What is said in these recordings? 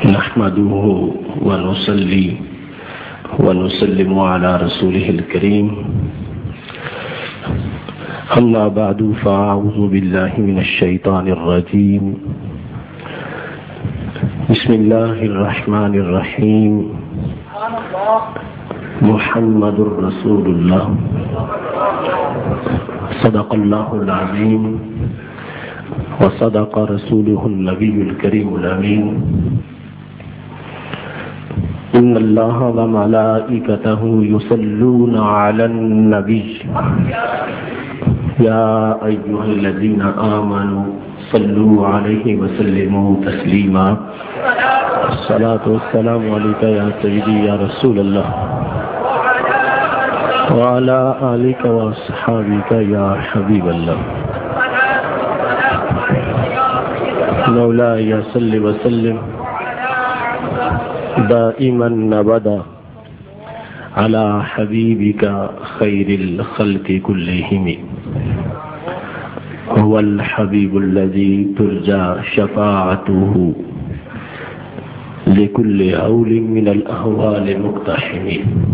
نحمده ونصلي ونسلم على رسوله الكريم. أما بعد فأعوذ بالله من الشيطان الرجيم. بسم الله الرحمن الرحيم. محمد رسول الله. صدق الله العظيم وصدق رسوله النبي الكريم الأمين. إن الله وملائكته يصلون على النبي يا أيها الذين آمنوا صلوا عليه وسلموا تسليما. الصلاة والسلام عليك يا سيدي يا رسول الله وعلى آلك وأصحابك يا حبيب الله. مولاي صل وسلم دائما ابدا على حبيبك خير الخلق كلهم. هو الحبيب الذي ترجى شفاعته لكل هول من الأهوال مقتحم.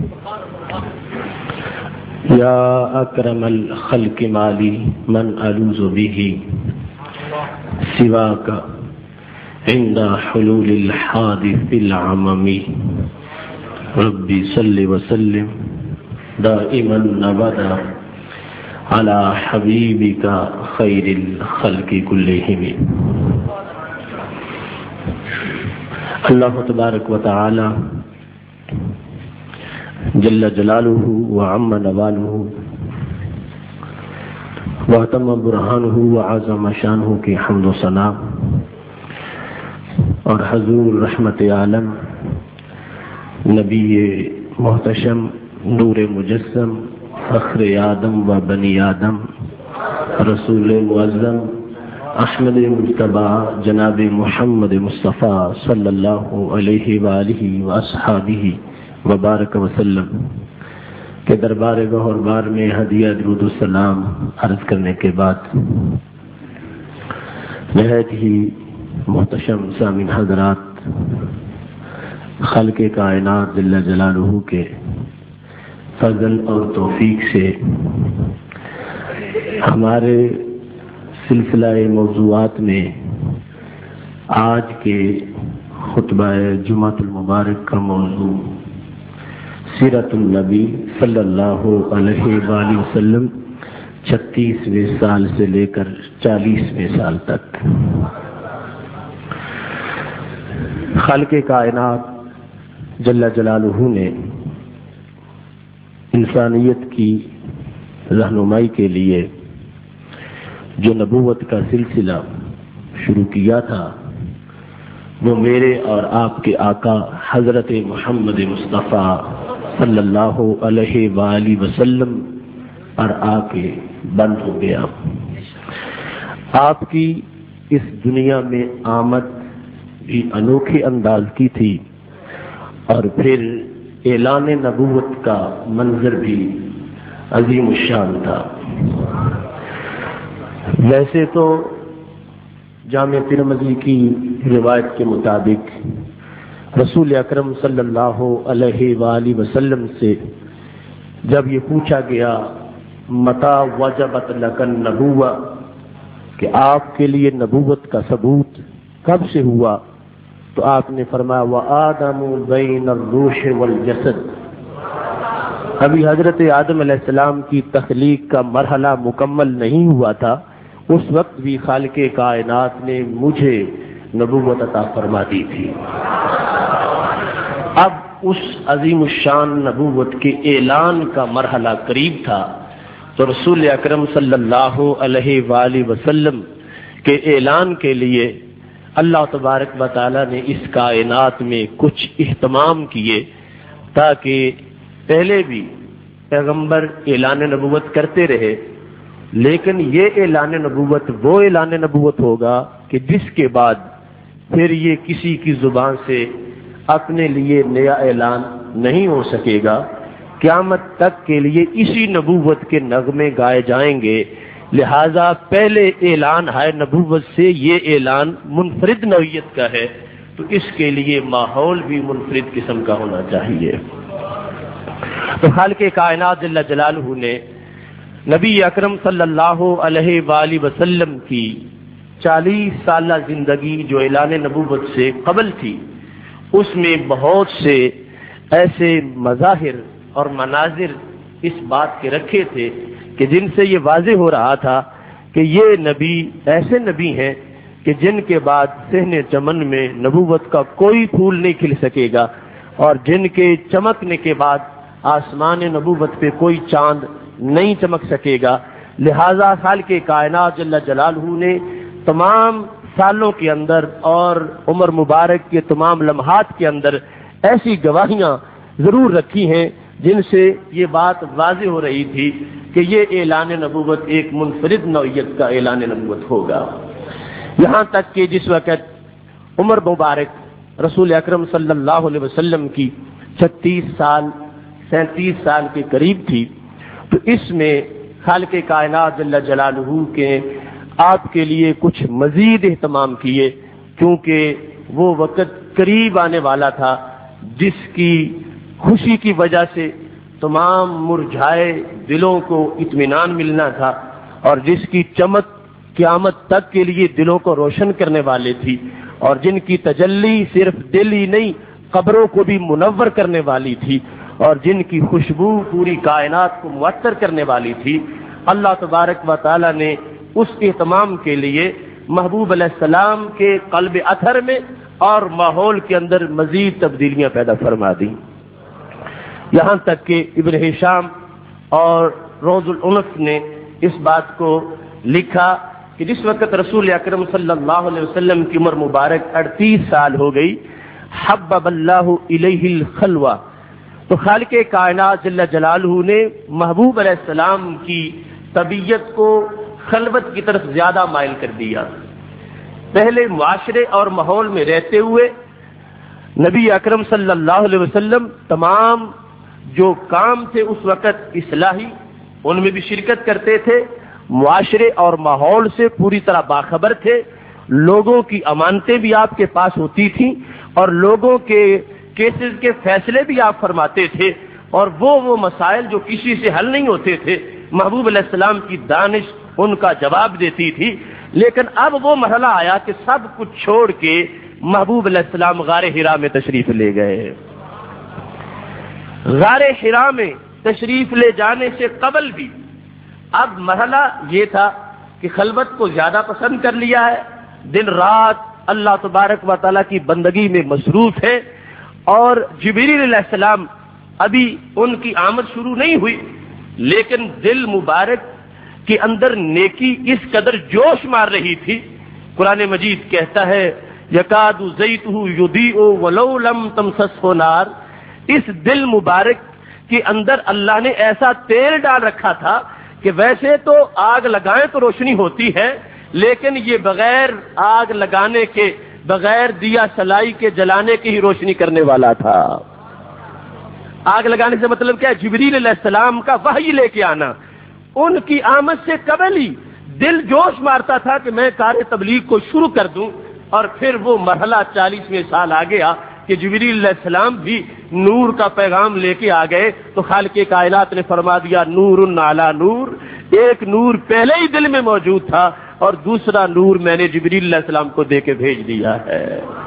يا أكرم الخلق مالي من ألوذ به سواك عند حلول الحادث العممي. ربي صل وسلم دائما ابدا على حبيبك خير الخلق كلهم. اللہ تبارک و تعالی جل جلالہ وعم نوالہ واتم برہانہ وعظم شانہ کی حمد و ثنا اور حضور رحمت عالم نبی محتشم نور مجسم فخر آدم و بنی آدم رسول معظم احمد مجتبی جناب محمد مصطفیٰ صلی اللہ علیہ وآلہ واصحابہ وبارک وسلم کے دربار گہر بار میں ہدیہ درود السلام عرض کرنے کے بعد نہایت ہی محتشم سامعین حضرات، خالق کائنات جل جلالہ کے فضل اور توفیق سے ہمارے سلسلہ موضوعات میں آج کے خطبہ جمعۃ المبارک کا موضوع سیرت النبی صلی اللہ علیہ وآلہ وسلم 36ویں سال سے لے کر 40ویں سال تک. خالق کائنات جل جلالہ نے انسانیت کی رہنمائی کے لیے جو نبوت کا سلسلہ شروع کیا تھا وہ میرے اور آپ کے آقا حضرت محمد مصطفیٰ صلی اللہ علیہ وآلہ وسلم پر آ کے بند ہو گیا. آپ کی اس دنیا میں آمد بھی انوکھے انداز کی تھی اور پھر اعلان نبوت کا منظر بھی عظیم الشان تھا. ویسے تو جامع ترمذی کی روایت کے مطابق رسول اکرم صلی اللہ علیہ وآلہ وسلم سے جب یہ پوچھا گیا متی وجبت لک النبوہ کہ آپ کے لیے نبوت کا ثبوت کب سے ہوا، تو آپ نے فرمایا وآدم بین الروح والجسد. ابھی حضرت آدم علیہ السلام کی تخلیق کا مرحلہ مکمل نہیں ہوا تھا، اس وقت بھی خالق کائنات نے مجھے نبوت عطا فرما دی تھی. اب اس عظیم الشان نبوت کے اعلان کا مرحلہ قریب تھا تو رسول اکرم صلی اللہ علیہ وآلہ وسلم کے اعلان کے لیے اللہ تبارک و تعالی نے اس کائنات میں کچھ اہتمام کیے تاکہ پہلے بھی پیغمبر اعلان نبوت کرتے رہے، لیکن یہ اعلان نبوت وہ اعلان نبوت ہوگا کہ جس کے بعد پھر یہ کسی کی زبان سے اپنے لیے نیا اعلان نہیں ہو سکے گا. قیامت تک کے لیے اسی نبوت کے نغمے گائے جائیں گے. لہذا پہلے اعلان ہے نبوت سے یہ اعلان منفرد نوعیت کا ہے تو اس کے لیے ماحول بھی منفرد قسم کا ہونا چاہیے۔ تو خالق کائنات جل جلالہ نے نبی اکرم صلی اللہ علیہ وآلہ وسلم کی 40 سالہ زندگی جو اعلان نبوت سے قبل تھی، اس میں بہت سے ایسے مظاہر اور مناظر اس بات کے رکھے تھے کہ جن سے یہ واضح ہو رہا تھا کہ یہ نبی ایسے نبی ہیں کہ جن کے بعد صحن چمن میں نبوت کا کوئی پھول نہیں کھل سکے گا، اور جن کے چمکنے کے بعد آسمان نبوت پہ کوئی چاند نہیں چمک سکے گا۔ لہذا خالق کائنات جل جلالہ نے تمام سالوں کے اندر اور عمر مبارک کے تمام لمحات کے اندر ایسی گواہیاں ضرور رکھی ہیں جن سے یہ بات واضح ہو رہی تھی کہ یہ اعلان نبوت ایک منفرد نوعیت کا اعلان نبوت ہوگا۔ یہاں تک کہ جس وقت عمر مبارک رسول اکرم صلی اللہ علیہ وسلم کی 37 سال کے قریب تھی، تو اس میں خالق کائنات جل جلالہ کے آپ کے لیے کچھ مزید اہتمام کیے، کیونکہ وہ وقت قریب آنے والا تھا جس کی خوشی کی وجہ سے تمام مرجھائے دلوں کو اطمینان ملنا تھا، اور جس کی چمک قیامت تک کے لیے دلوں کو روشن کرنے والے تھی، اور جن کی تجلی صرف دل ہی نہیں قبروں کو بھی منور کرنے والی تھی، اور جن کی خوشبو پوری کائنات کو معطر کرنے والی تھی۔ اللہ تبارک و تعالی نے اس اہتمام کے لیے محبوب علیہ السلام کے قلب اطہر میں اور ماحول کے اندر مزید تبدیلیاں پیدا فرما دی، یہاں تک کہ ابن ہشام اور روض العنف نے اس بات کو لکھا کہ جس وقت رسول اکرم صلی اللہ علیہ وسلم کی عمر مبارک 38 سال ہو گئی، حبب اللہ الیہ الخلوہ، تو خالق کائنات جل جلالہ نے محبوب علیہ السلام کی طبیعت کو خلوت کی طرف زیادہ مائل کر دیا۔ پہلے معاشرے اور ماحول میں رہتے ہوئے نبی اکرم صلی اللہ علیہ وسلم تمام جو کام تھے اس وقت اصلاحی، ان میں بھی شرکت کرتے تھے، معاشرے اور ماحول سے پوری طرح باخبر تھے، لوگوں کی امانتیں بھی آپ کے پاس ہوتی تھیں، اور لوگوں کے کیسز کے فیصلے بھی آپ فرماتے تھے، اور وہ مسائل جو کسی سے حل نہیں ہوتے تھے محبوب علیہ السلام کی دانش ان کا جواب دیتی تھی۔ لیکن اب وہ مرحلہ آیا کہ سب کچھ چھوڑ کے محبوب علیہ السلام غار حرا میں تشریف لے گئے۔ غار حرا میں تشریف لے جانے سے قبل بھی اب مرحلہ یہ تھا کہ خلوت کو زیادہ پسند کر لیا ہے، دن رات اللہ تبارک و تعالیٰ کی بندگی میں مصروف ہے، اور جبریل علیہ السلام ابھی ان کی آمد شروع نہیں ہوئی، لیکن دل مبارک کے اندر نیکی اس قدر جوش مار رہی تھی۔ قرآن مجید کہتا ہے یکاد زیتہ یضیء ولو لم تمسسہ نار، اس دل مبارک کے اندر اللہ نے ایسا تیل ڈال رکھا تھا کہ ویسے تو آگ لگائیں تو روشنی ہوتی ہے، لیکن یہ بغیر آگ لگانے کے، بغیر دیا سلائی کے جلانے کی ہی روشنی کرنے والا تھا۔ آگ لگانے سے مطلب کیا ہے؟ جبریل علیہ السلام کا وحی لے کے آنا۔ ان کی آمد سے قبل ہی دل جوش مارتا تھا کہ میں کار تبلیغ کو شروع کر دوں، اور پھر وہ مرحلہ 40ویں سال آ گیا کہ جبریل علیہ السلام بھی نور کا پیغام لے کے آ گئے، تو خالق کائنات نے فرما دیا نور علی نور، ایک نور پہلے ہی دل میں موجود تھا اور دوسرا نور میں نے جبریل علیہ السلام کو دے کے بھیج دیا ہے۔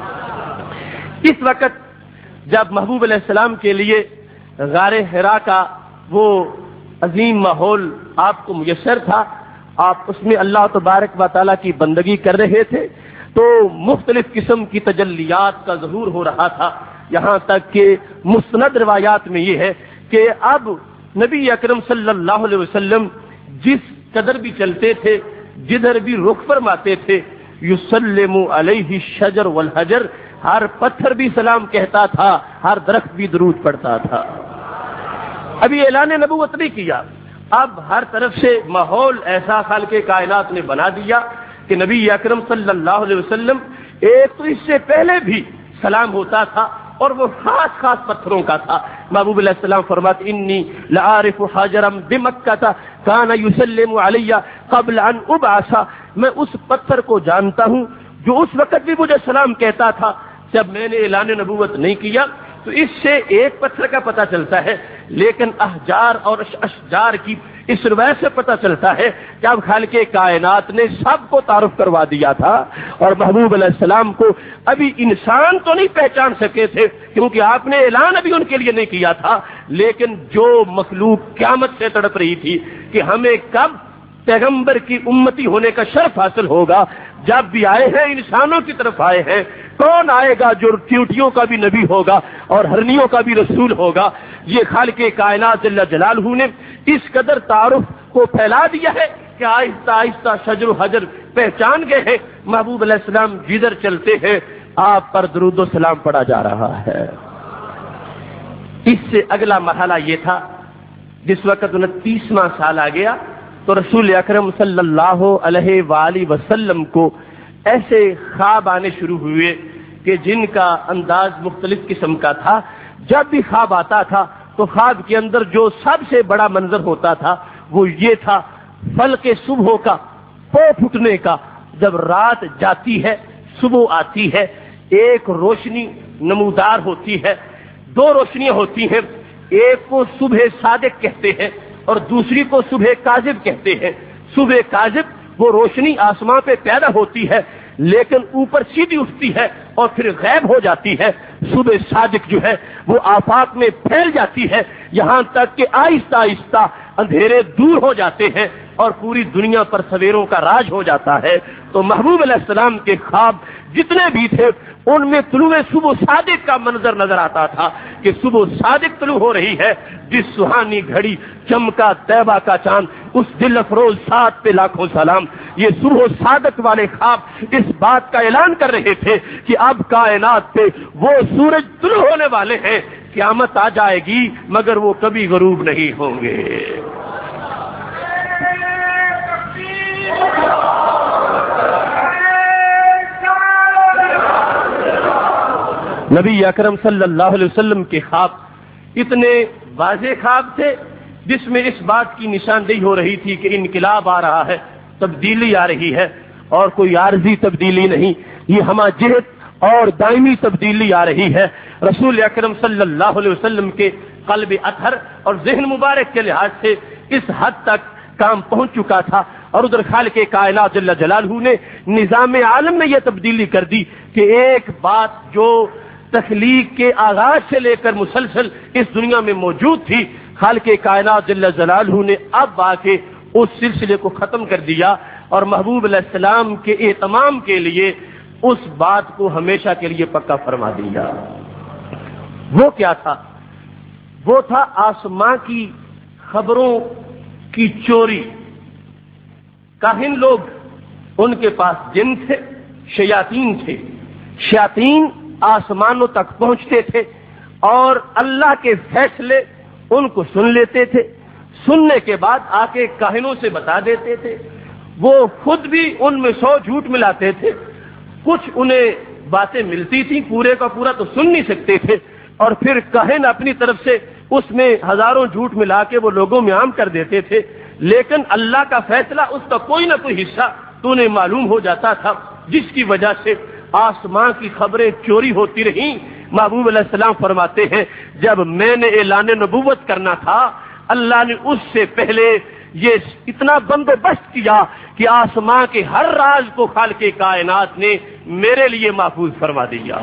اس وقت جب محبوب علیہ السلام کے لیے غار حرا کا وہ عظیم ماحول آپ کو میسر تھا، آپ اس میں اللہ تبارک و تعالیٰ کی بندگی کر رہے تھے، تو مختلف قسم کی تجلیات کا ظہور ہو رہا تھا، یہاں تک کہ مستند روایات میں یہ ہے کہ اب نبی اکرم صلی اللہ علیہ وسلم جس قدر بھی چلتے تھے، جدھر بھی رخ فرماتے تھے، یسلم علیہ الشجر والحجر، ہر پتھر بھی سلام کہتا تھا، ہر درخت بھی درود پڑھتا تھا۔ ابھی اعلان نبوت نہیں کیا، اب ہر طرف سے ماحول ایسا خالق کائنات نے بنا دیا کہ نبی اکرم صلی اللہ علیہ وسلم ایک تو اس سے پہلے بھی سلام ہوتا تھا، اور وہ خاص خاص پتھروں کا تھا۔ محبوب علیہ السلام فرماتے انی لعارف حجرا بمکہ کان یسلم علی قبل ان ابعث، میں اس پتھر کو جانتا ہوں جو اس وقت بھی مجھے سلام کہتا تھا جب میں نے اعلان نبوت نہیں کیا تو اس سے ایک پتھر کا پتہ چلتا ہے، لیکن احجار اور اشجار کی اس روایت سے پتہ چلتا ہے کہ اب خالق کائنات نے سب کو تعارف کروا دیا تھا، اور محبوب علیہ السلام کو ابھی انسان تو نہیں پہچان سکے تھے کیونکہ آپ نے اعلان ابھی ان کے لیے نہیں کیا تھا، لیکن جو مخلوق قیامت سے تڑپ رہی تھی کہ ہمیں کب پیغمبر کی امتی ہونے کا شرف حاصل ہوگا، جب بھی آئے ہیں انسانوں کی طرف آئے ہیں، کون آئے گا جو چیونٹیوں کا بھی نبی ہوگا اور ہرنیوں کا بھی رسول ہوگا؟ یہ خالق کائنات جل جلالہ نے اس قدر تعارف کو پھیلا دیا ہے کہ آہستہ آہستہ شجر و حجر پہچان گئے ہیں۔ محبوب علیہ السلام جدھر چلتے ہیں آپ پر درود و سلام پڑا جا رہا ہے۔ اس سے اگلا مرحلہ یہ تھا، جس وقت 29واں سال آ گیا تو رسول اکرم صلی اللہ علیہ وآلہ وسلم کو ایسے خواب آنے شروع ہوئے کہ جن کا انداز مختلف قسم کا تھا۔ جب بھی خواب آتا تھا تو خواب کے اندر جو سب سے بڑا منظر ہوتا تھا وہ یہ تھا، فلق صبح کا پو پھٹنے کا۔ جب رات جاتی ہے صبح آتی ہے، ایک روشنی نمودار ہوتی ہے، دو روشنیاں ہوتی ہیں، ایک کو صبح صادق کہتے ہیں اور دوسری کو صبح کاذب کہتے ہیں۔ صبح کاذب وہ روشنی آسمان پہ پیدا ہوتی ہے لیکن اوپر سیدھی اٹھتی ہے اور پھر غائب ہو جاتی ہے۔ صبح صادق جو ہے وہ آفاق میں پھیل جاتی ہے، یہاں تک کہ آہستہ آہستہ اندھیرے دور ہو جاتے ہیں اور پوری دنیا پر سویروں کا راج ہو جاتا ہے۔ تو محبوب علیہ السلام کے خواب جتنے بھی تھے ان میں طلوع صبح صادق کا منظر نظر آتا تھا کہ صبح صادق طلوع ہو رہی ہے، جس سہانی گھڑی چمکا طیبہ کا چاند، اس دل افروز ساتھ پہ لاکھوں سلام۔ یہ صبح صادق والے خواب اس بات کا اعلان کر رہے تھے کہ اب کائنات پہ وہ سورج طلوع ہونے والے ہیں، قیامت آ جائے گی مگر وہ کبھی غروب نہیں ہوں گے۔ نبی اکرم صلی اللہ علیہ وسلم کے خواب اتنے واضح خواب تھے جس میں اس بات کی نشاندہی ہو رہی تھی کہ انقلاب آ رہا ہے، تبدیلی آ رہی ہے، اور کوئی عارضی تبدیلی نہیں، یہ ہمہ جہت اور دائمی تبدیلی آ رہی ہے۔ رسول اکرم صلی اللہ علیہ وسلم کے قلب اطہر اور ذہن مبارک کے لحاظ سے اس حد تک کام پہنچ چکا تھا، اور ادھر خالق کائنات جل جلالہ نے نظام عالم میں یہ تبدیلی کر دی کہ ایک بات جو تخلیق کے آغاز سے لے کر مسلسل اس دنیا میں موجود تھی، خالق کائنات جل جلالہ نے اب آ کے اس سلسلے کو ختم کر دیا اور محبوب علیہ السلام کے اہتمام کے لیے اس بات کو ہمیشہ کے لیے پکا فرما دیا۔ وہ کیا تھا؟ وہ تھا آسمان کی خبروں کی چوری۔ کاہن لوگ، ان کے پاس جن تھے، شیاطین تھے، شیاطین آسمانوں تک پہنچتے تھے اور اللہ کے فیصلے ان کو سن لیتے تھے، سننے کے بعد آ کے کاہنوں سے بتا دیتے تھے۔ وہ خود بھی ان میں 100 جھوٹ ملاتے تھے، کچھ انہیں باتیں ملتی تھیں، پورے کا پورا تو سن نہیں سکتے تھے، اور پھر کاہن اپنی طرف سے اس میں ہزاروں جھوٹ ملا کے وہ لوگوں میں عام کر دیتے تھے، لیکن اللہ کا فیصلہ اس کا کوئی نہ کوئی حصہ تو انہیں معلوم ہو جاتا تھا، جس کی وجہ سے آسمان کی خبریں چوری ہوتی رہیں۔ محبوب علیہ السلام فرماتے ہیں جب میں نے اعلان نبوت کرنا تھا اللہ نے اس سے پہلے یہ اتنا بندوبست کیا کہ آسمان کے ہر راز کو خالق کائنات نے میرے لیے محفوظ فرما دیا۔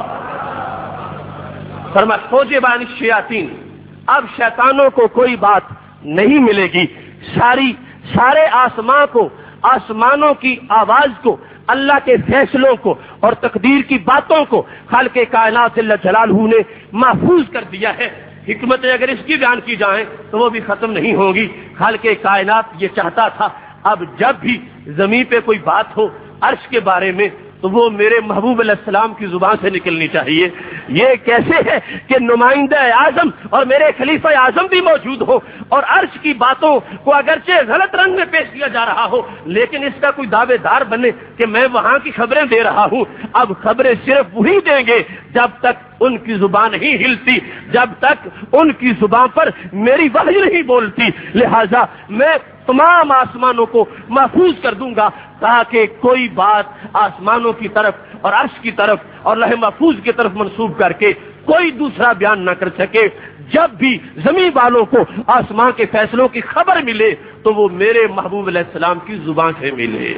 فرمایا حجبان الشیاطین، اب شیطانوں کو کوئی بات نہیں ملے گی، سارے آسمان کو، آسمانوں کی آواز کو، اللہ کے فیصلوں کو اور تقدیر کی باتوں کو خالق کائنات جل جلالہ نے محفوظ کر دیا ہے۔ حکمتیں اگر اس کی بیان کی جائیں تو وہ بھی ختم نہیں ہوگی۔ خالق کائنات یہ چاہتا تھا اب جب بھی زمین پہ کوئی بات ہو عرش کے بارے میں تو وہ میرے محبوب علیہ السلام کی زبان سے نکلنی چاہیے۔ یہ کیسے ہے کہ نمائندہ اعظم اور میرے خلیفہ اعظم بھی موجود ہو اور عرش کی باتوں کو اگرچہ غلط رنگ میں پیش کیا جا رہا ہو لیکن اس کا کوئی دعوے دار بنے کہ میں وہاں کی خبریں دے رہا ہوں۔ اب خبریں صرف وہی دیں گے جب تک ان کی زبان نہیں ہلتی، جب تک ان کی زبان پر میری وحی نہیں بولتی، لہذا میں تمام آسمانوں کو محفوظ کر دوں گا تاکہ کوئی بات آسمانوں کی طرف اور عرش کی طرف اور لوح محفوظ کی طرف منسوب کر کے کوئی دوسرا بیان نہ کر سکے. جب بھی زمین والوں کو آسمان کے فیصلوں کی خبر ملے تو وہ میرے محبوب علیہ السلام کی زبان سے ملے.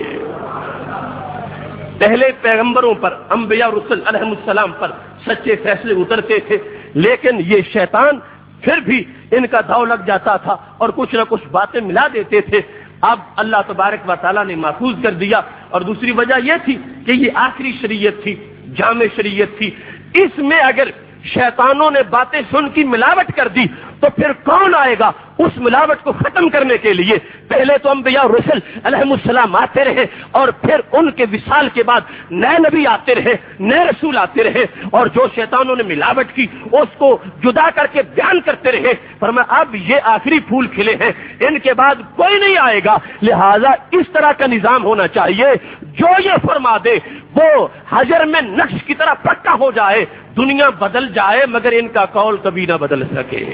پہلے پیغمبروں پر، انبیاء رسل علیہ السلام پر سچے فیصلے اترتے تھے، لیکن یہ شیطان پھر بھی ان کا داؤ لگ جاتا تھا اور کچھ نہ کچھ باتیں ملا دیتے تھے. اب اللہ تبارک و تعالیٰ نے محفوظ کر دیا. اور دوسری وجہ یہ تھی کہ یہ آخری شریعت تھی، جامع شریعت تھی. اس میں اگر شیطانوں نے باتیں سن کی ملاوٹ کر دی تو پھر کون آئے گا اس ملاوٹ کو ختم کرنے کے لیے؟ پہلے تو انبیاء رسل علیہ السلام آتے رہے اور پھر ان کے وصال کے بعد نئے نبی آتے رہے، نئے رسول آتے رہے، اور جو شیطانوں نے ملاوٹ کی اس کو جدا کر کے بیان کرتے رہے. فرمایا اب یہ آخری پھول کھلے ہیں، ان کے بعد کوئی نہیں آئے گا. لہذا اس طرح کا نظام ہونا چاہیے جو یہ فرما دے وہ حجر میں نقش کی طرح پکا ہو جائے. دنیا بدل جائے مگر ان کا قول کبھی نہ بدل سکے.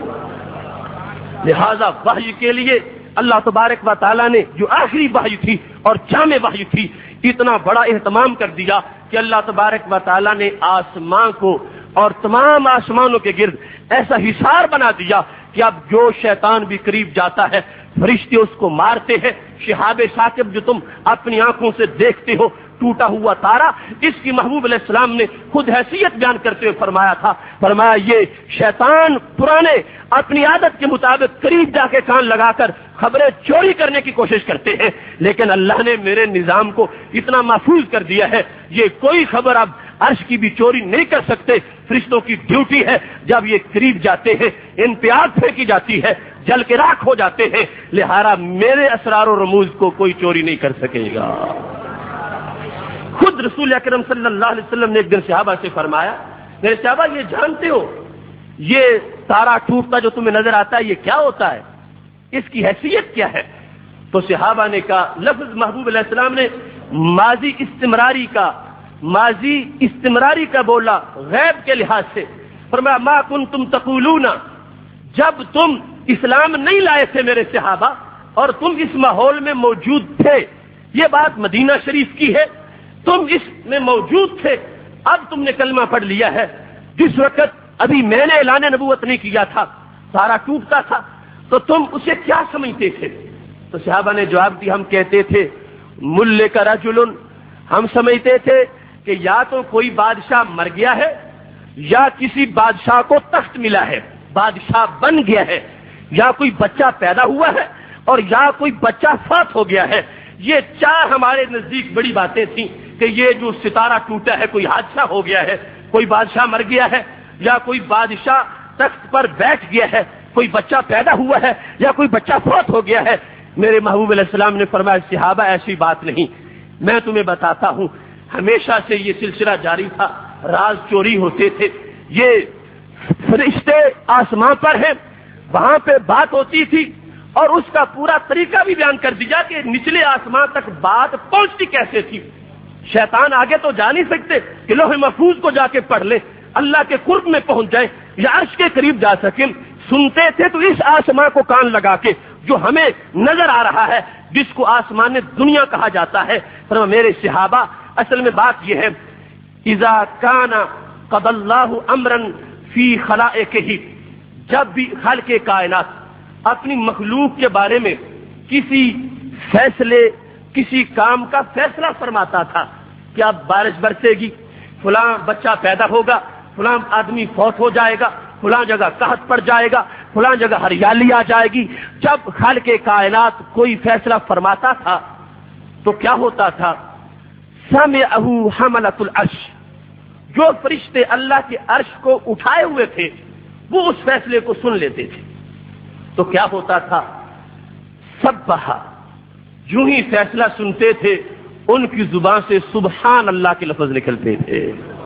لہذا وحی کے لیے اللہ تبارک و تعالیٰ نے جو آخری وحی تھی اور جامع وحی تھی، اتنا بڑا اہتمام کر دیا کہ اللہ تبارک و تعالیٰ نے آسمان کو اور تمام آسمانوں کے گرد ایسا حصار بنا دیا کہ اب جو شیطان بھی قریب جاتا ہے فرشتے اس کو مارتے ہیں. شہاب ثاقب جو تم اپنی آنکھوں سے دیکھتے ہو، ٹوٹا ہوا تارا، اس کی محبوب علیہ السلام نے خود حیثیت بیان کرتے ہوئے فرمایا تھا، فرمایا یہ شیطان پرانے اپنی عادت کے مطابق قریب جا کے کان لگا کر خبریں چوری کرنے کی کوشش کرتے ہیں، لیکن اللہ نے میرے نظام کو اتنا محفوظ کر دیا ہے یہ کوئی خبر اب عرش کی بھی چوری نہیں کر سکتے. فرشتوں کی ڈیوٹی ہے جب یہ قریب جاتے ہیں ان پہ آگ پھینکی جاتی ہے، جل کے راکھ ہو جاتے ہیں. لہذا میرے اسرار و رموز کو کوئی چوری نہیں کر سکے گا. خود رسول اکرم صلی اللہ علیہ وسلم نے ایک دن صحابہ سے فرمایا، میرے صحابہ یہ جانتے ہو یہ تارا ٹوٹتا جو تمہیں نظر آتا ہے یہ کیا ہوتا ہے، اس کی حیثیت کیا ہے؟ تو صحابہ نے کہا، لفظ محبوب علیہ السلام نے ماضی استمراری کا بولا غیب کے لحاظ سے. فرمایا ما کنتم تقولون، جب تم اسلام نہیں لائے تھے میرے صحابہ اور تم اس ماحول میں موجود تھے، یہ بات مدینہ شریف کی ہے، تم اس میں موجود تھے، اب تم نے کلمہ پڑھ لیا ہے. جس وقت ابھی میں نے اعلان نبوت نہیں کیا تھا، سارا ٹوٹتا تھا، تو تم اسے کیا سمجھتے تھے؟ تو صحابہ نے جواب دیا، ہم کہتے تھے ملے کا رجل، ہم سمجھتے تھے کہ یا تو کوئی بادشاہ مر گیا ہے یا کسی بادشاہ کو تخت ملا ہے، بادشاہ بن گیا ہے، یا کوئی بچہ پیدا ہوا ہے اور یا کوئی بچہ فوت ہو گیا ہے. یہ چار ہمارے نزدیک بڑی باتیں تھیں کہ یہ جو ستارہ ٹوٹا ہے کوئی حادثہ ہو گیا ہے، کوئی بادشاہ مر گیا ہے، یا کوئی بادشاہ تخت پر بیٹھ گیا ہے، کوئی بچہ پیدا ہوا ہے یا کوئی بچہ فوت ہو گیا ہے. میرے محبوب علیہ السلام نے فرمایا صحابہ ایسی بات نہیں، میں تمہیں بتاتا ہوں ہمیشہ سے یہ سلسلہ جاری تھا، راز چوری ہوتے تھے، یہ فرشتے آسمان پر ہیں وہاں پہ بات ہوتی تھی اور اس کا پورا طریقہ بھی بیان کر دیا کہ نچلے آسمان تک بات پہنچتی کیسے تھی. شیطان آگے تو جا نہیں سکتے کہ لوح محفوظ کو جا کے پڑھ لے، اللہ کے قرب میں پہنچ جائے یا عرش کے قریب جا سکیں. سنتے تھے تو اس آسمان کو کان لگا کے جو ہمیں نظر آ رہا ہے، جس کو آسمان دنیا کہا جاتا ہے. فرمایا میرے صحابہ اصل میں بات یہ ہے، اذا کان قضى الله امرا فی خلائقہ، جب بھی خالق کائنات اپنی مخلوق کے بارے میں کسی فیصلے، کسی کام کا فیصلہ فرماتا تھا کہ اب بارش برسے گی، فلاں بچہ پیدا ہوگا، فلاں آدمی فوت ہو جائے گا، فلاں جگہ قحط پڑ جائے گا، فلاں جگہ ہریالی آ جائے گی. جب خالق کائنات کوئی فیصلہ فرماتا تھا تو کیا ہوتا تھا؟ سمعہ حملۃ العرش، جو فرشتے اللہ کے عرش کو اٹھائے ہوئے تھے وہ اس فیصلے کو سن لیتے تھے. تو کیا ہوتا تھا؟ سبحا، جو ہی فیصلہ سنتے تھے ان کی زبان سے سبحان اللہ کے لفظ نکلتے تھے.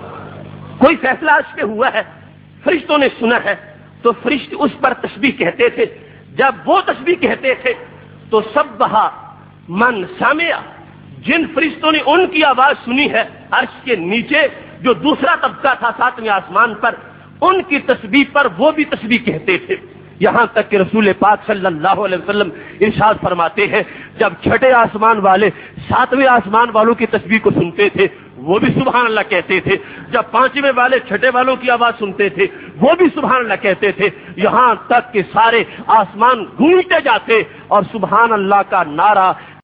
کوئی فیصلہ عرش پہ ہوا ہے، فرشتوں نے سنا ہے تو فرشتے اس پر تسبیح کہتے تھے. جب وہ تسبیح کہتے تھے تو سبحا من سمع، جن فرشتوں نے ان کی آواز سنی ہے عرش کے نیچے جو دوسرا طبقہ تھا ساتویں آسمان پر، ان کی تسبیح پر وہ بھی تسبیح کہتے تھے. یہاں تک کہ رسول پاک صلی اللہ علیہ وسلم ارشاد فرماتے ہیں جب چھٹے آسمان والے ساتویں آسمان والوں کی تسبیح کو سنتے تھے وہ بھی سبحان اللہ کہتے تھے، جب پانچویں والے چھٹے والوں کی آواز سنتے تھے وہ بھی سبحان اللہ کہتے تھے، یہاں تک کہ سارے آسمان گونجتے جاتے اور سبحان اللہ کا نعرہ